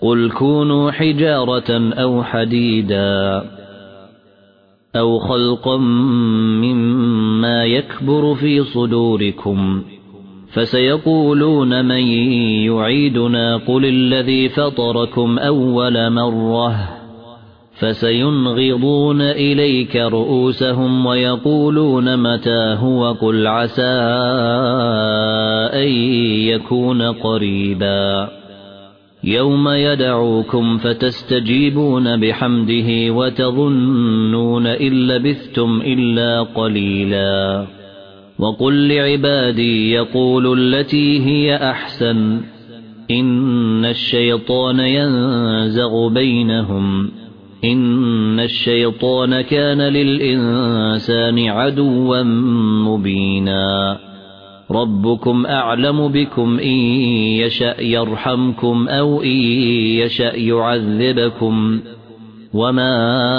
قل كونوا حجارة أو حديدا أو خلقا مما يكبر في صدوركم فسيقولون من يعيدنا قل الذي فطركم أول مرة فسينغضون إليك رؤوسهم ويقولون متى هو قل عسى أن يكون قريبا يوم يدعوكم فتستجيبون بحمده وتظنون إن لبثتم إلا قليلا وقل لعبادي يقولوا التي هي أحسن إن الشيطان ينزغ بينهم إن الشيطان كان للإنسان عدوا مبينا ربكم أعلم بكم إن يشأ يرحمكم أو إن يشأ يعذبكم وما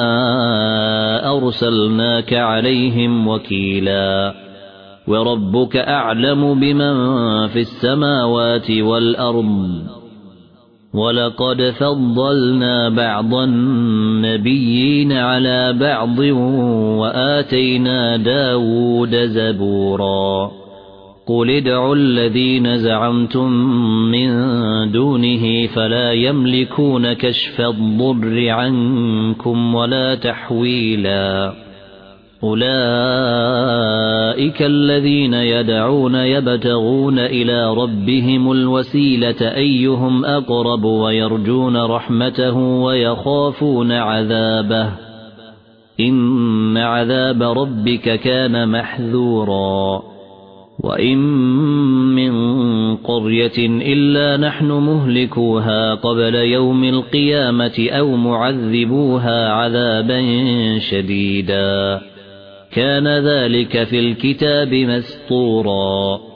أرسلناك عليهم وكيلا وربك أعلم بمن في السماوات والأرض ولقد فضلنا بعض النبيين على بعض وآتينا داود زبورا قل ادعوا الذين زعمتم من دونه فلا يملكون كشف الضر عنكم ولا تحويلا أولئك الذين يدعون يبتغون إلى ربهم الوسيلة أيهم أقرب ويرجون رحمته ويخافون عذابه إن عذاب ربك كان محذورا وإن من قرية إلا نحن مهلكوها قبل يوم القيامة أو معذبوها عذابا شديدا كان ذلك في الكتاب مسطورا